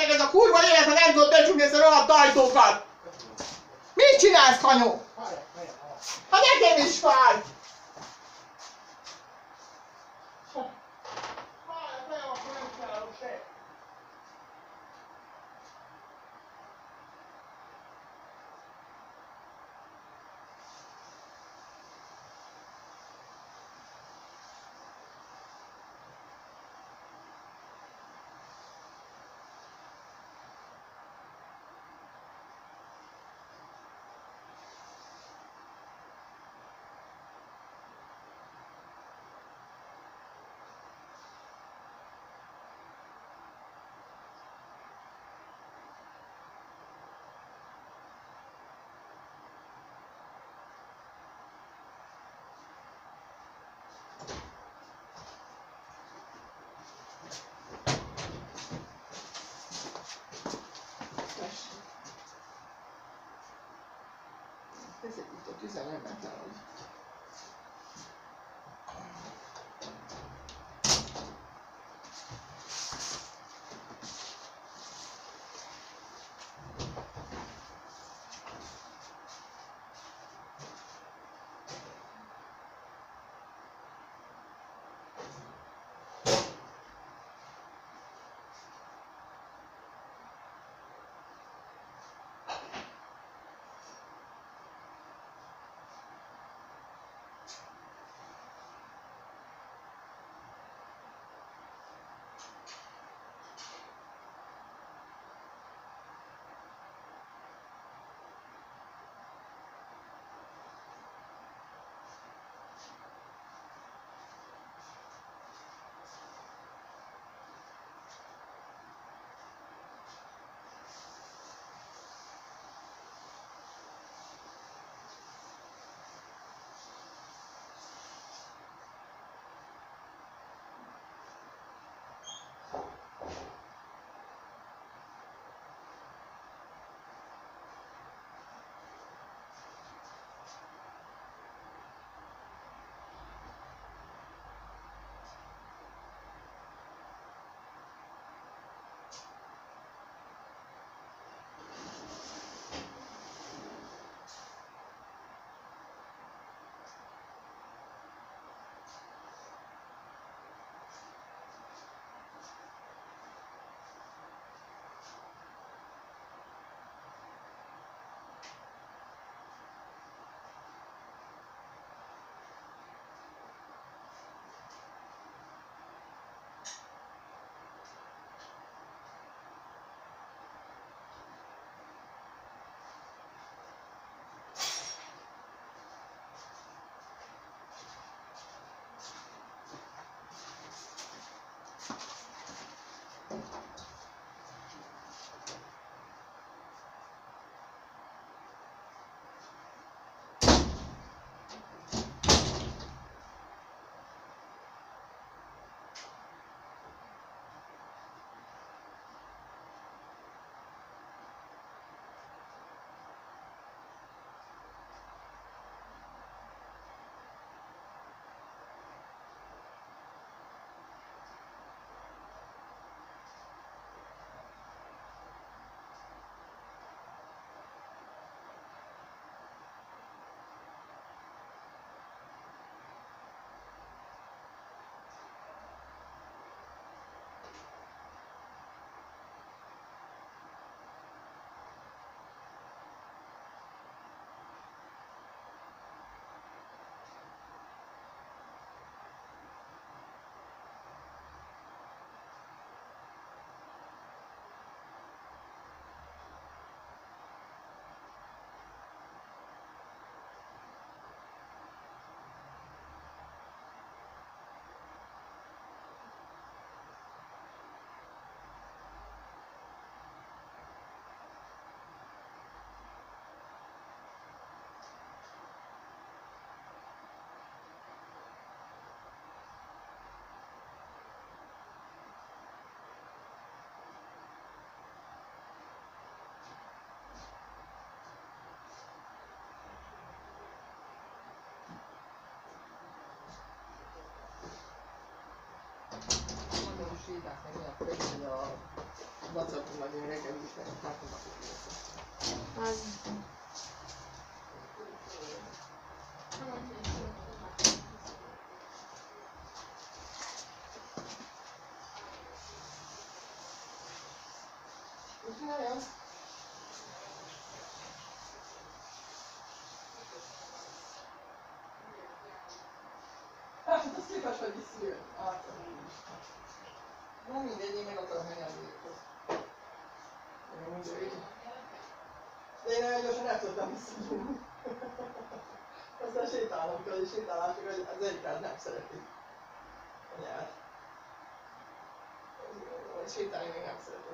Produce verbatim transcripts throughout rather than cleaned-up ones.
még ez a kurva élete nem tudod becsukni ezt a rohadt ajtókat! Mit csinálsz, kanyó? Hát nekem is fáj! Ezért itt üzenemetlen, hogy... 西打还有飞机哦。 WhatsAppon majd én reggel is meg a Az... Hát, az képes, hogy visszajön. Na mindegy, én meg akarom menni a végéhez. Én úgy így. De én olyan gyorsan el tudtam visszajönni. Aztán sétálnom kell, és sétálás, csak az egyikát nem szereti. A nyár. Sétálni még nem szeretem.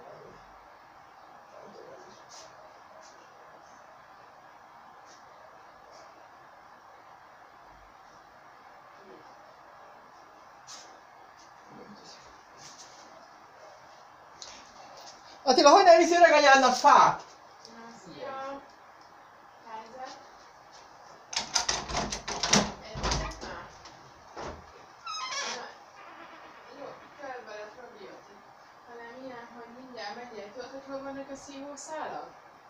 Attila, hogy nem viszi öreg anyádnak fát? Szia! Helyzet? Értek már? Jó, kell vele probiotik. Hanem ilyen, hogy mindjárt megyél. Tudod, hogy hol vannak a szívószálak?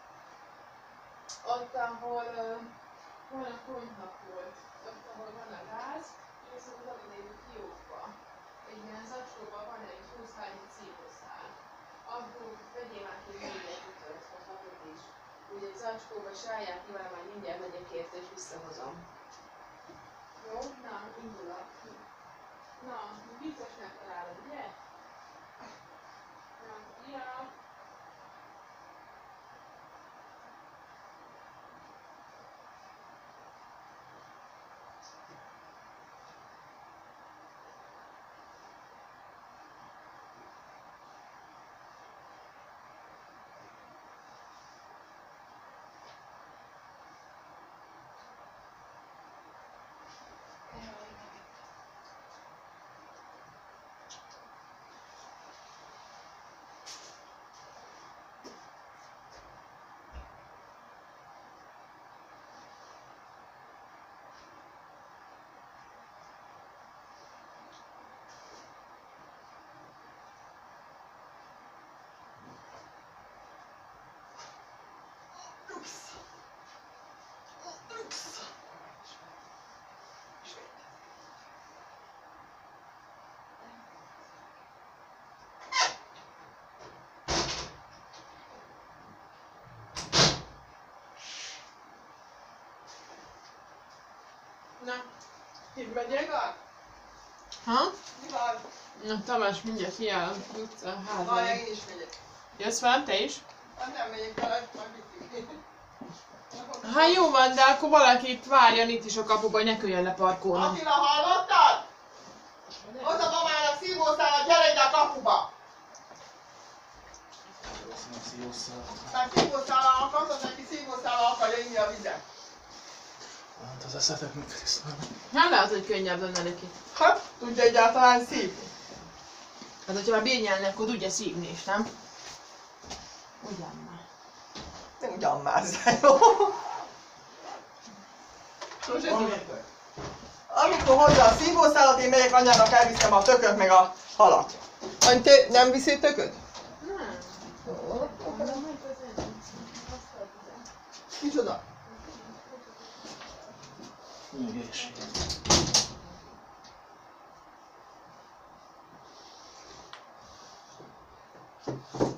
Ott, ahol uh, van a konyha volt. Ott, ahol van a gáz, és az az aladéli fiókba. Egy ilyen zacskóban van egy húsz-harminc szívószál. Akkor vegyél már ki négyet ötöt, vagy hatot is. Úgy egy zacskóba sállják ki vele, majd mindjárt megyek érte és visszahozom. Jó? Na, indulok. Na, biztos megtalálod, ugye? Na, ja. Na, Itt megyek? ha? Mi van? Na, Tamás mindjárt kiáll a utca Várj, házba. én is megyek. Jössz velem, te is? Hát nem megyek vele, majd mit. Hát jó van, de akkor valaki itt várjon itt is a kapuba, hogy ne köljön le parkolnom. Attila, hallottad? Ott a mamának szívószálat, gyere ide a kapuba! Mert szívószállal akarsz, az neki szívószállal akarja inni a vizet. Hát az eszetek meg Krisztán. Nem lehet, hogy könnyebb lenne neki. Hát, tudja egyáltalán szívni. Hát, hogyha már bírnyelni, akkor tudja szívni is, nem? Ugyan már. Nem ugyan már, jó? Amikor hozza a szívószálat, én megyek anyának, elviszem a tököt meg a halat. Any, te nem viszi tököt? Nem. Micsoda? Még is.